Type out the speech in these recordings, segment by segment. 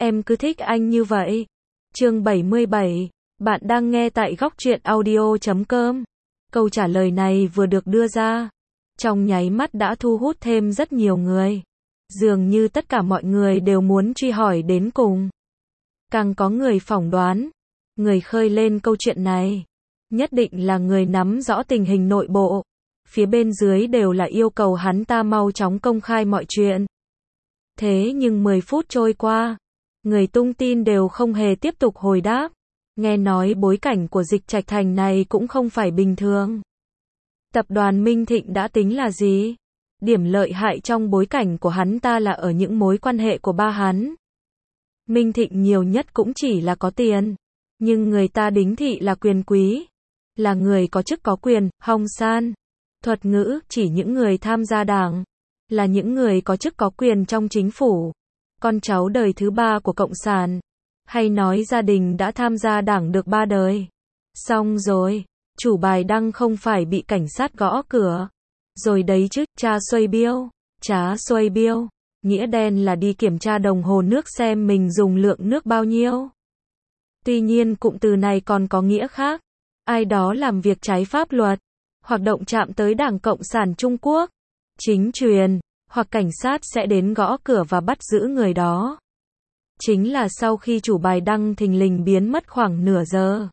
Em cứ thích anh như vậy. Chương 77. Bạn đang nghe tại góc truyện audio.com. Câu trả lời này vừa được đưa ra, trong nháy mắt đã thu hút thêm rất nhiều người. Dường như tất cả mọi người đều muốn truy hỏi đến cùng. Càng có người phỏng đoán, người khơi lên câu chuyện này nhất định là người nắm rõ tình hình nội bộ. Phía bên dưới đều là yêu cầu hắn ta mau chóng công khai mọi chuyện. Thế nhưng 10 phút trôi qua, người tung tin đều không hề tiếp tục hồi đáp. Nghe nói bối cảnh của Dịch Trạch Thành này cũng không phải bình thường. Tập đoàn Minh Thịnh đã tính là gì? Điểm lợi hại trong bối cảnh của hắn ta là ở những mối quan hệ của ba hắn. Minh Thịnh nhiều nhất cũng chỉ là có tiền, nhưng người ta đính thị là quyền quý, là người có chức có quyền. Hong San, thuật ngữ chỉ những người tham gia đảng, là những người có chức có quyền trong chính phủ, con cháu đời thứ 3 của Cộng sản, hay nói gia đình đã tham gia đảng được 3 đời. Xong rồi, chủ bài đăng không phải bị cảnh sát gõ cửa rồi đấy chứ. Cha Xuôi Biêu, Trá Xuôi Biêu, nghĩa đen là đi kiểm tra đồng hồ nước xem mình dùng lượng nước bao nhiêu. Tuy nhiên cụm từ này còn có nghĩa khác, ai đó làm việc trái pháp luật, hoặc động chạm tới Đảng Cộng sản Trung Quốc, chính quyền, hoặc cảnh sát sẽ đến gõ cửa và bắt giữ người đó. Chính là sau khi chủ bài đăng thình lình biến mất khoảng nửa giờ,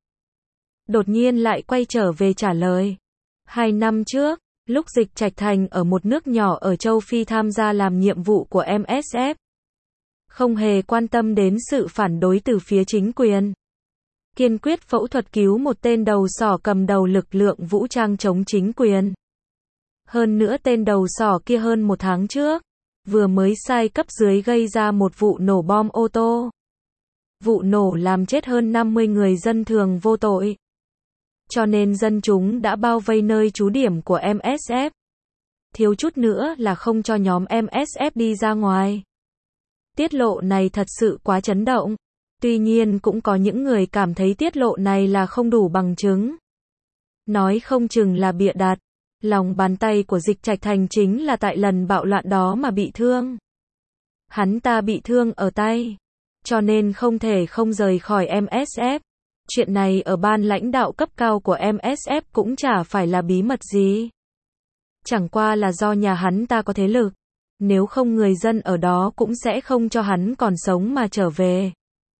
đột nhiên lại quay trở về trả lời. 2 năm trước, lúc Dịch Trạch Thành ở một nước nhỏ ở châu Phi tham gia làm nhiệm vụ của MSF, không hề quan tâm đến sự phản đối từ phía chính quyền, kiên quyết phẫu thuật cứu một tên đầu sỏ cầm đầu lực lượng vũ trang chống chính quyền. Hơn nữa tên đầu sỏ kia hơn 1 tháng trước, vừa mới sai cấp dưới gây ra một vụ nổ bom ô tô. Vụ nổ làm chết hơn 50 người dân thường vô tội. Cho nên dân chúng đã bao vây nơi trú điểm của MSF. Thiếu chút nữa là không cho nhóm MSF đi ra ngoài. Tiết lộ này thật sự quá chấn động. Tuy nhiên cũng có những người cảm thấy tiết lộ này là không đủ bằng chứng. Nói không chừng là bịa đặt. Lòng bàn tay của Dịch Trạch Thành chính là tại lần bạo loạn đó mà bị thương. Hắn ta bị thương ở tay, cho nên không thể không rời khỏi MSF. Chuyện này ở ban lãnh đạo cấp cao của MSF cũng chả phải là bí mật gì. Chẳng qua là do nhà hắn ta có thế lực, nếu không người dân ở đó cũng sẽ không cho hắn còn sống mà trở về.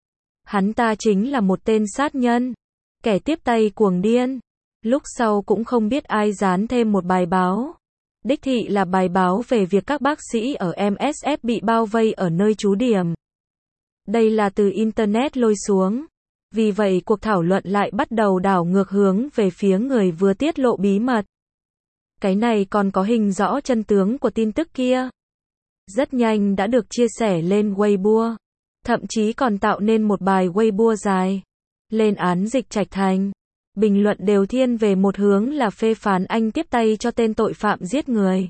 Hắn ta chính là một tên sát nhân, kẻ tiếp tay cuồng điên. Lúc sau cũng không biết ai dán thêm một bài báo. Đích thị là bài báo về việc các bác sĩ ở MSF bị bao vây ở nơi trú điểm. Đây là từ Internet lôi xuống. Vì vậy cuộc thảo luận lại bắt đầu đảo ngược hướng về phía người vừa tiết lộ bí mật. Cái này còn có hình rõ chân tướng của tin tức kia. Rất nhanh đã được chia sẻ lên Weibo. Thậm chí còn tạo nên một bài Weibo dài. Lên án Dịch Trạch Thành. Bình luận đều thiên về một hướng là phê phán anh tiếp tay cho tên tội phạm giết người.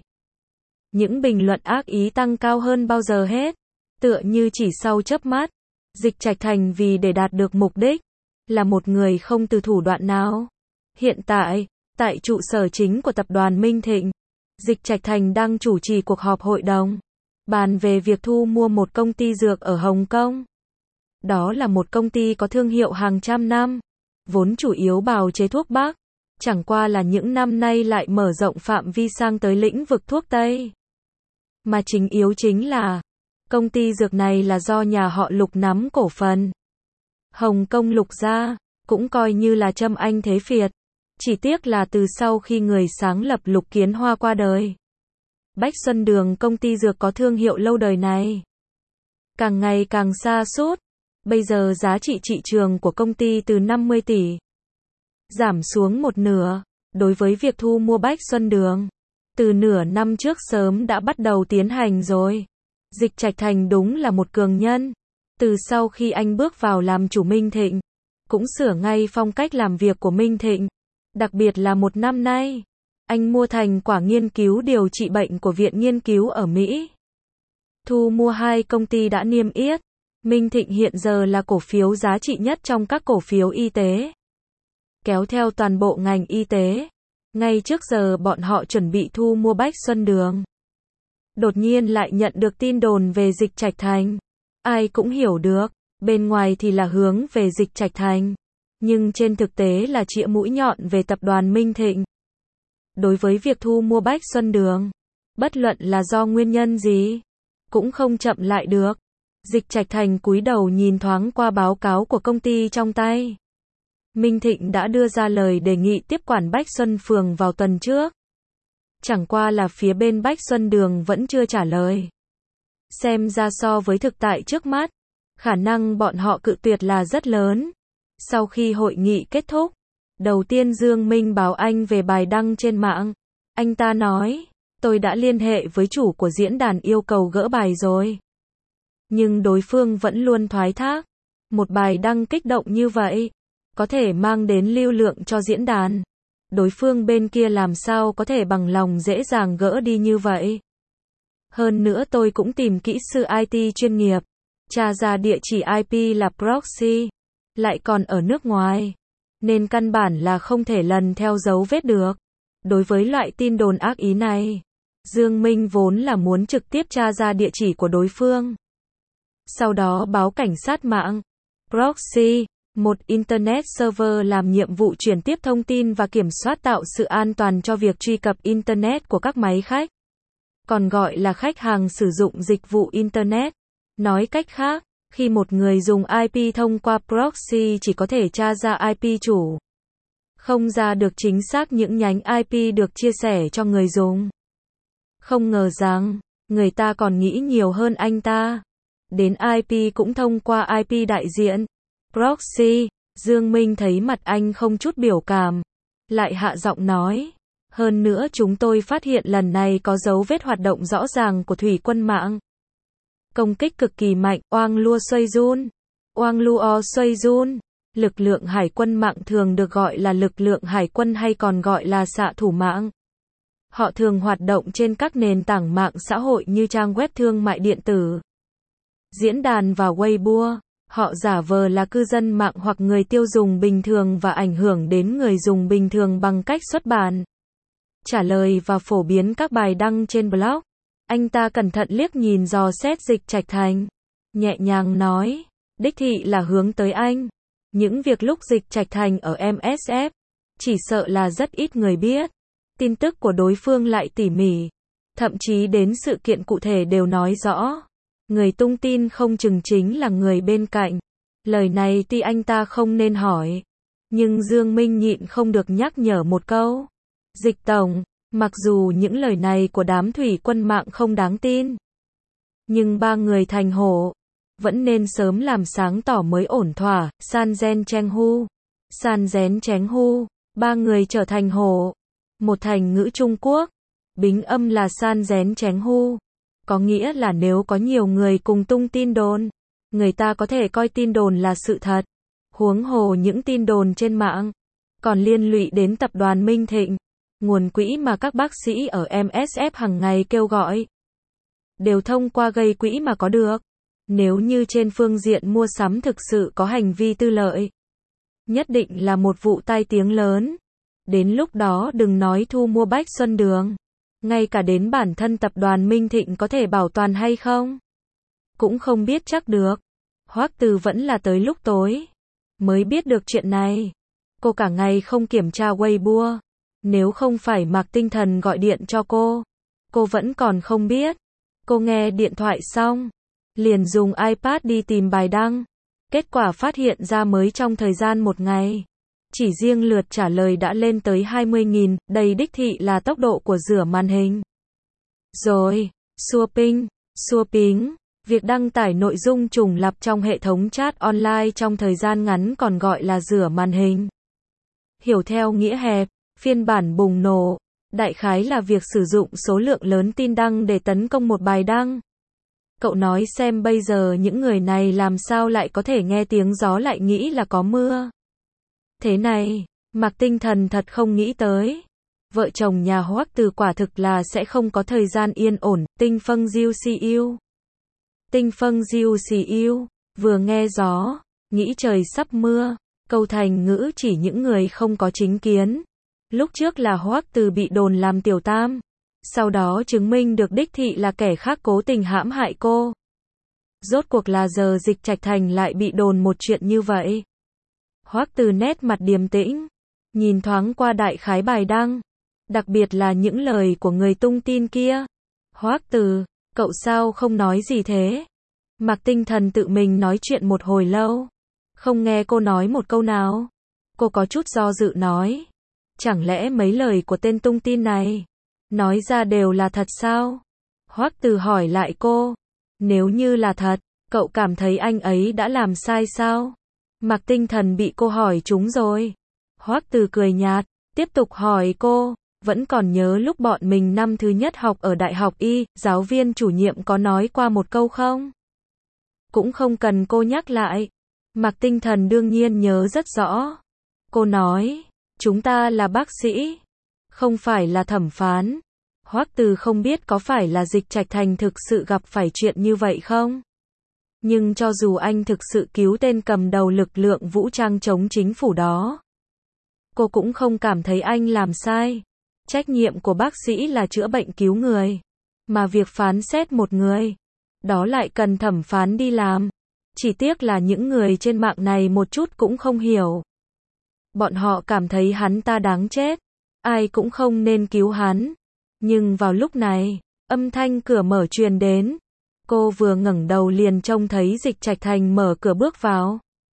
Những bình luận ác ý tăng cao hơn bao giờ hết. Tựa như chỉ sau chớp mắt, Dịch Trạch Thành vì để đạt được mục đích, là một người không từ thủ đoạn nào. Hiện tại, tại trụ sở chính của tập đoàn Minh Thịnh, Dịch Trạch Thành đang chủ trì cuộc họp hội đồng, bàn về việc thu mua một công ty dược ở Hồng Kông. Đó là một công ty có thương hiệu hàng trăm năm, vốn chủ yếu bào chế thuốc Bắc, chẳng qua là những năm nay lại mở rộng phạm vi sang tới lĩnh vực thuốc Tây. Mà chính yếu chính là, công ty dược này là do nhà họ Lục nắm cổ phần. Hồng Kông Lục gia, cũng coi như là Trâm Anh thế Việt. Chỉ tiếc là từ sau khi người sáng lập Lục Kiến Hoa qua đời, Bách Xuân Đường công ty dược có thương hiệu lâu đời này, càng ngày càng sa sút. Bây giờ giá trị thị trường của công ty từ 50 tỷ, giảm xuống một nửa. Đối với việc thu mua Bách Xuân Đường, từ nửa năm trước sớm đã bắt đầu tiến hành rồi. Dịch Trạch Thành đúng là một cường nhân. Từ sau khi anh bước vào làm chủ Minh Thịnh, cũng sửa ngay phong cách làm việc của Minh Thịnh. Đặc biệt là 1 năm nay, anh mua thành quả nghiên cứu điều trị bệnh của Viện Nghiên cứu ở Mỹ. Thu mua 2 công ty đã niêm yết. Minh Thịnh hiện giờ là cổ phiếu giá trị nhất trong các cổ phiếu y tế, kéo theo toàn bộ ngành y tế. Ngay trước giờ bọn họ chuẩn bị thu mua Bách Xuân Đường, đột nhiên lại nhận được tin đồn về Dịch Trạch Thành. Ai cũng hiểu được, bên ngoài thì là hướng về Dịch Trạch Thành, nhưng trên thực tế là chĩa mũi nhọn về tập đoàn Minh Thịnh. Đối với việc thu mua Bách Xuân Đường, bất luận là do nguyên nhân gì, cũng không chậm lại được. Dịch Trạch Thành cúi đầu nhìn thoáng qua báo cáo của công ty trong tay. Minh Thịnh đã đưa ra lời đề nghị tiếp quản Bách Xuân Phường vào tuần trước. Chẳng qua là phía bên Bách Xuân Đường vẫn chưa trả lời. Xem ra so với thực tại trước mắt, khả năng bọn họ cự tuyệt là rất lớn. Sau khi hội nghị kết thúc, đầu tiên Dương Minh báo anh về bài đăng trên mạng. Anh ta nói, tôi đã liên hệ với chủ của diễn đàn yêu cầu gỡ bài rồi. Nhưng đối phương vẫn luôn thoái thác. Một bài đăng kích động như vậy, có thể mang đến lưu lượng cho diễn đàn. Đối phương bên kia làm sao có thể bằng lòng dễ dàng gỡ đi như vậy. Hơn nữa tôi cũng tìm kỹ sư IT chuyên nghiệp. Tra ra địa chỉ IP là proxy, lại còn ở nước ngoài. Nên căn bản là không thể lần theo dấu vết được. Đối với loại tin đồn ác ý này, Dương Minh vốn là muốn trực tiếp tra ra địa chỉ của đối phương. Sau đó báo cảnh sát mạng. Proxy, một Internet server làm nhiệm vụ chuyển tiếp thông tin và kiểm soát tạo sự an toàn cho việc truy cập Internet của các máy khách. Còn gọi là khách hàng sử dụng dịch vụ Internet. Nói cách khác, khi một người dùng IP thông qua proxy chỉ có thể tra ra IP chủ, không ra được chính xác những nhánh IP được chia sẻ cho người dùng. Không ngờ rằng, người ta còn nghĩ nhiều hơn anh ta. Đến IP cũng thông qua IP đại diện. Proxy, Dương Minh thấy mặt anh không chút biểu cảm. Lại hạ giọng nói. Hơn nữa chúng tôi phát hiện lần này có dấu vết hoạt động rõ ràng của thủy quân mạng. Công kích cực kỳ mạnh, Oang Lua Xoay Jun. Oang Luo Xoay Jun. Lực lượng hải quân mạng thường được gọi là lực lượng hải quân hay còn gọi là xạ thủ mạng. Họ thường hoạt động trên các nền tảng mạng xã hội như trang web thương mại điện tử, diễn đàn và Weibo. Họ giả vờ là cư dân mạng hoặc người tiêu dùng bình thường và ảnh hưởng đến người dùng bình thường bằng cách xuất bản, trả lời và phổ biến các bài đăng trên blog. Anh ta cẩn thận liếc nhìn dò xét Dịch Trạch Thành, nhẹ nhàng nói, đích thị là hướng tới anh. Những việc lúc Dịch Trạch Thành ở MSF, chỉ sợ là rất ít người biết. Tin tức của đối phương lại tỉ mỉ, thậm chí đến sự kiện cụ thể đều nói rõ. Người tung tin không chừng chính là người bên cạnh. Lời này tuy anh ta không nên hỏi, nhưng Dương Minh nhịn không được nhắc nhở một câu. Dịch tổng, mặc dù những lời này của đám thủy quân mạng không đáng tin, nhưng ba người thành hổ vẫn nên sớm làm sáng tỏ mới ổn thỏa. San Gen Cheng Hu, San Gen Cheng Hu, ba người trở thành hổ. Một thành ngữ Trung Quốc, bính âm là San Gen Cheng Hu, có nghĩa là nếu có nhiều người cùng tung tin đồn, người ta có thể coi tin đồn là sự thật. Huống hồ những tin đồn trên mạng còn liên lụy đến tập đoàn Minh Thịnh. Nguồn quỹ mà các bác sĩ ở MSF hàng ngày kêu gọi đều thông qua gây quỹ mà có được. Nếu như trên phương diện mua sắm thực sự có hành vi tư lợi, nhất định là một vụ tai tiếng lớn. Đến lúc đó đừng nói thu mua Bách Xuân Đường, ngay cả đến bản thân tập đoàn Minh Thịnh có thể bảo toàn hay không, cũng không biết chắc được. Hoắc Từ vẫn là tới lúc tối mới biết được chuyện này. Cô cả ngày không kiểm tra Weibo. Nếu không phải Mạc Tinh Thần gọi điện cho cô vẫn còn không biết. Cô nghe điện thoại xong, liền dùng iPad đi tìm bài đăng. Kết quả phát hiện ra mới trong thời gian một ngày, chỉ riêng lượt trả lời đã lên tới 20.000, đây đích thị là tốc độ của rửa màn hình. Rồi, swapping, việc đăng tải nội dung trùng lặp trong hệ thống chat online trong thời gian ngắn còn gọi là rửa màn hình. Hiểu theo nghĩa hẹp, phiên bản bùng nổ, đại khái là việc sử dụng số lượng lớn tin đăng để tấn công một bài đăng. Cậu nói xem bây giờ những người này làm sao lại có thể nghe tiếng gió lại nghĩ là có mưa. Thế này, Mạc Tinh Thần thật không nghĩ tới. Vợ chồng nhà Hoắc Từ quả thực là sẽ không có thời gian yên ổn. Tinh Phân Diêu Siêu, vừa nghe gió, nghĩ trời sắp mưa. Câu thành ngữ chỉ những người không có chính kiến. Lúc trước là Hoắc Từ bị đồn làm tiểu tam, sau đó chứng minh được đích thị là kẻ khác cố tình hãm hại cô. Rốt cuộc là giờ Dịch Trạch Thành lại bị đồn một chuyện như vậy. Hoắc Từ nét mặt điềm tĩnh, nhìn thoáng qua đại khái bài đăng, đặc biệt là những lời của người tung tin kia. Hoắc Từ, cậu sao không nói gì thế? Mạc Tinh Thần tự mình nói chuyện một hồi lâu, không nghe cô nói một câu nào. Cô có chút do dự nói, chẳng lẽ mấy lời của tên tung tin này nói ra đều là thật sao? Hoắc Từ hỏi lại cô, nếu như là thật, cậu cảm thấy anh ấy đã làm sai sao? Mạc Tinh Thần bị cô hỏi trúng rồi. Hoắc Từ cười nhạt, tiếp tục hỏi cô, vẫn còn nhớ lúc bọn mình năm thứ nhất học ở đại học Y, giáo viên chủ nhiệm có nói qua một câu không? Cũng không cần cô nhắc lại. Mạc Tinh Thần đương nhiên nhớ rất rõ. Cô nói, chúng ta là bác sĩ, không phải là thẩm phán. Hoắc Từ không biết có phải là Dịch Trạch Thành thực sự gặp phải chuyện như vậy không? Nhưng cho dù anh thực sự cứu tên cầm đầu lực lượng vũ trang chống chính phủ đó, cô cũng không cảm thấy anh làm sai. Trách nhiệm của bác sĩ là chữa bệnh cứu người, mà việc phán xét một người, đó lại cần thẩm phán đi làm. Chỉ tiếc là những người trên mạng này một chút cũng không hiểu. Bọn họ cảm thấy hắn ta đáng chết, ai cũng không nên cứu hắn. Nhưng vào lúc này, âm thanh cửa mở truyền đến. Cô vừa ngẩng đầu liền trông thấy Dịch Trạch Thành mở cửa bước vào.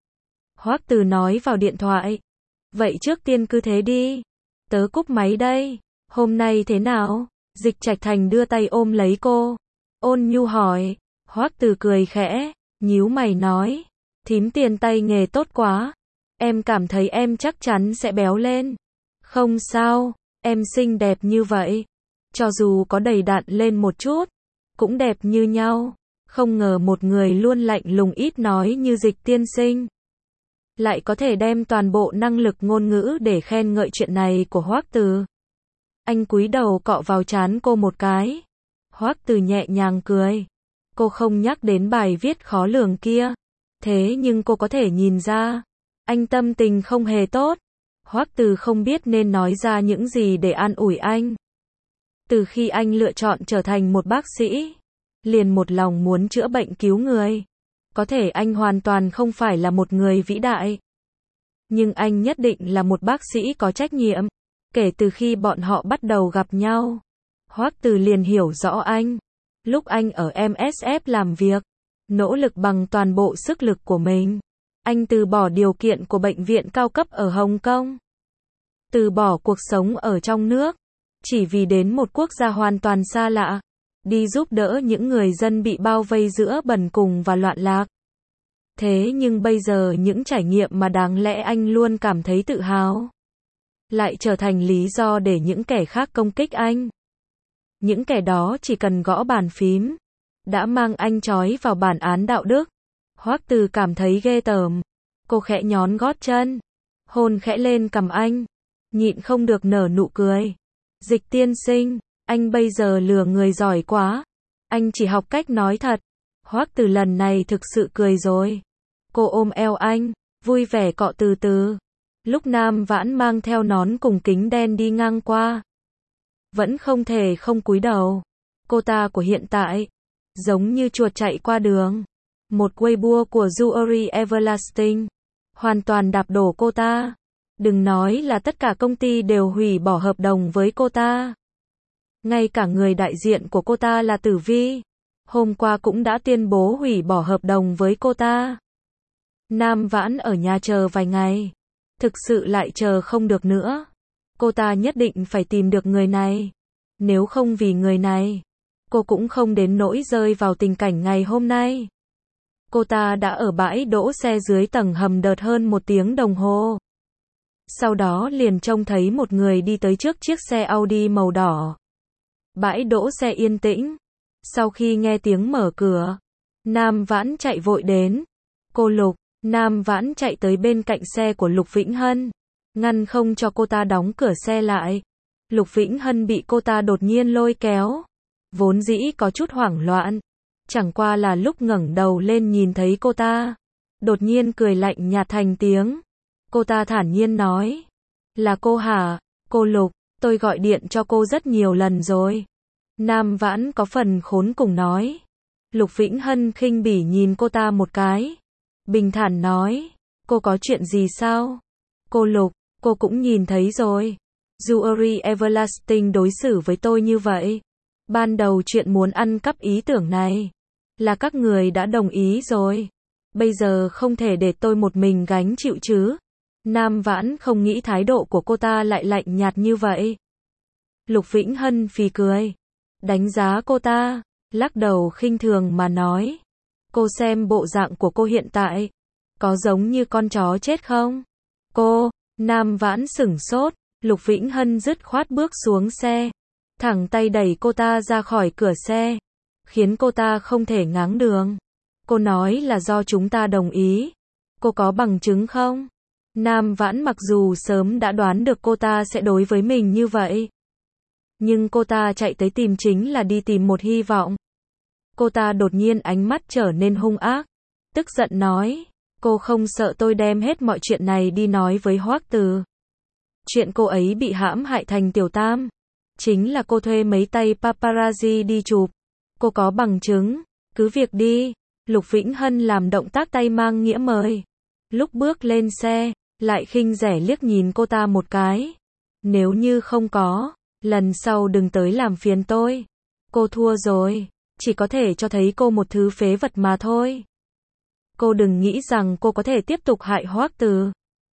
Hoắc Từ nói vào điện thoại, vậy trước tiên cứ thế đi, tớ cúp máy đây. Hôm nay thế nào? Dịch Trạch Thành đưa tay ôm lấy cô, ôn nhu hỏi. Hoắc Từ cười khẽ, nhíu mày nói, thím tiền tay nghề tốt quá, em cảm thấy em chắc chắn sẽ béo lên. Không sao, em xinh đẹp như vậy, cho dù có đầy đặn lên một chút, cũng đẹp như nhau. Không ngờ một người luôn lạnh lùng ít nói như Dịch tiên sinh lại có thể đem toàn bộ năng lực ngôn ngữ để khen ngợi chuyện này của Hoắc Từ. Anh cúi đầu cọ vào trán cô một cái. Hoắc Từ nhẹ nhàng cười. Cô không nhắc đến bài viết khó lường kia, thế nhưng cô có thể nhìn ra, anh tâm tình không hề tốt. Hoắc Từ không biết nên nói ra những gì để an ủi anh. Từ khi anh lựa chọn trở thành một bác sĩ, liền một lòng muốn chữa bệnh cứu người. Có thể anh hoàn toàn không phải là một người vĩ đại, nhưng anh nhất định là một bác sĩ có trách nhiệm. Kể từ khi bọn họ bắt đầu gặp nhau, Hoắc Từ liền hiểu rõ anh. Lúc anh ở MSF làm việc, nỗ lực bằng toàn bộ sức lực của mình, anh từ bỏ điều kiện của bệnh viện cao cấp ở Hồng Kông, từ bỏ cuộc sống ở trong nước, chỉ vì đến một quốc gia hoàn toàn xa lạ, đi giúp đỡ những người dân bị bao vây giữa bần cùng và loạn lạc. Thế nhưng bây giờ những trải nghiệm mà đáng lẽ anh luôn cảm thấy tự hào, lại trở thành lý do để những kẻ khác công kích anh. Những kẻ đó chỉ cần gõ bàn phím, đã mang anh trói vào bản án đạo đức. Hoắc Từ cảm thấy ghê tởm. Cô khẽ nhón gót chân, hôn khẽ lên cằm anh, nhịn không được nở nụ cười. Dịch tiên sinh, anh bây giờ lừa người giỏi quá. Anh chỉ học cách nói thật. Hoắc Từ lần này thực sự cười rồi. Cô ôm eo anh, vui vẻ cọ từ từ. Lúc Nam Vãn mang theo nón cùng kính đen đi ngang qua, vẫn không thể không cúi đầu. Cô ta của hiện tại, giống như chuột chạy qua đường. Một Weibo của Jewelry Everlasting, hoàn toàn đạp đổ cô ta. Đừng nói là tất cả công ty đều hủy bỏ hợp đồng với cô ta. Ngay cả người đại diện của cô ta là Tử Vi, hôm qua cũng đã tuyên bố hủy bỏ hợp đồng với cô ta. Nam Vãn ở nhà chờ vài ngày, thực sự lại chờ không được nữa. Cô ta nhất định phải tìm được người này. Nếu không vì người này, cô cũng không đến nỗi rơi vào tình cảnh ngày hôm nay. Cô ta đã ở bãi đỗ xe dưới tầng hầm đợt hơn 1 tiếng đồng hồ. Sau đó liền trông thấy một người đi tới trước chiếc xe Audi màu đỏ. Bãi đỗ xe yên tĩnh. Sau khi nghe tiếng mở cửa, Nam Vãn chạy vội đến. Cô Lục. Nam Vãn chạy tới bên cạnh xe của Lục Vĩnh Hân, ngăn không cho cô ta đóng cửa xe lại. Lục Vĩnh Hân bị cô ta đột nhiên lôi kéo, vốn dĩ có chút hoảng loạn, chẳng qua là lúc ngẩng đầu lên nhìn thấy cô ta, đột nhiên cười lạnh nhạt thành tiếng. Cô ta thản nhiên nói, là cô hả? Cô Lục, tôi gọi điện cho cô rất nhiều lần rồi. Nam Vãn có phần khốn cùng nói, Lục Vĩnh Hân khinh bỉ nhìn cô ta một cái. Bình thản nói, cô có chuyện gì sao? Cô Lục, cô cũng nhìn thấy rồi. Jewelry Everlasting đối xử với tôi như vậy. Ban đầu chuyện muốn ăn cắp ý tưởng này là các người đã đồng ý rồi. Bây giờ không thể để tôi một mình gánh chịu chứ. Nam Vãn không nghĩ thái độ của cô ta lại lạnh nhạt như vậy. Lục Vĩnh Hân phì cười, đánh giá cô ta, lắc đầu khinh thường mà nói. Cô xem bộ dạng của cô hiện tại, có giống như con chó chết không? Cô, Nam Vãn sửng sốt, Lục Vĩnh Hân dứt khoát bước xuống xe, thẳng tay đẩy cô ta ra khỏi cửa xe, khiến cô ta không thể ngáng đường. Cô nói là do chúng ta đồng ý. Cô có bằng chứng không? Nam Vãn mặc dù sớm đã đoán được cô ta sẽ đối với mình như vậy, nhưng cô ta chạy tới tìm chính là đi tìm một hy vọng. Cô ta đột nhiên ánh mắt trở nên hung ác, tức giận nói, cô không sợ tôi đem hết mọi chuyện này đi nói với Hoắc Từ. Chuyện cô ấy bị hãm hại thành tiểu tam, chính là cô thuê mấy tay paparazzi đi chụp. Cô có bằng chứng, cứ việc đi. Lục Vĩnh Hân làm động tác tay mang nghĩa mời. Lúc bước lên xe, lại khinh rẻ liếc nhìn cô ta một cái. Nếu như không có, lần sau đừng tới làm phiền tôi. Cô thua rồi, chỉ có thể cho thấy cô một thứ phế vật mà thôi. Cô đừng nghĩ rằng cô có thể tiếp tục hại Hoắc Từ.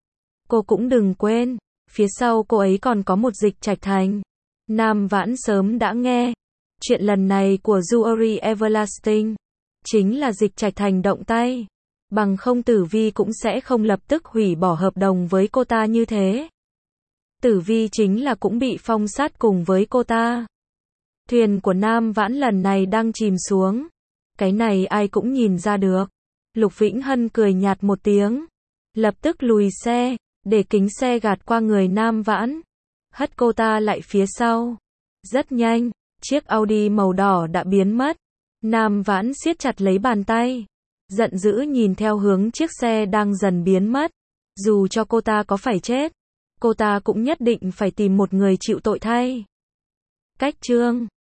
Cô cũng đừng quên, phía sau cô ấy còn có một Dịch Trạch Thành. Nam Vãn sớm đã nghe chuyện lần này của Jewelry Everlasting, chính là Dịch Trạch Thành động tay, bằng không Tử Vi cũng sẽ không lập tức hủy bỏ hợp đồng với cô ta như thế. Tử Vi chính là cũng bị phong sát cùng với cô ta. Thuyền của Nam Vãn lần này đang chìm xuống. Cái này ai cũng nhìn ra được. Lục Vĩnh Hân cười nhạt một tiếng, lập tức lùi xe, để kính xe gạt qua người Nam Vãn, hất cô ta lại phía sau. Rất nhanh, chiếc Audi màu đỏ đã biến mất. Nam Vãn siết chặt lấy bàn tay, giận dữ nhìn theo hướng chiếc xe đang dần biến mất. Dù cho cô ta có phải chết, cô ta cũng nhất định phải tìm một người chịu tội thay. Cách chương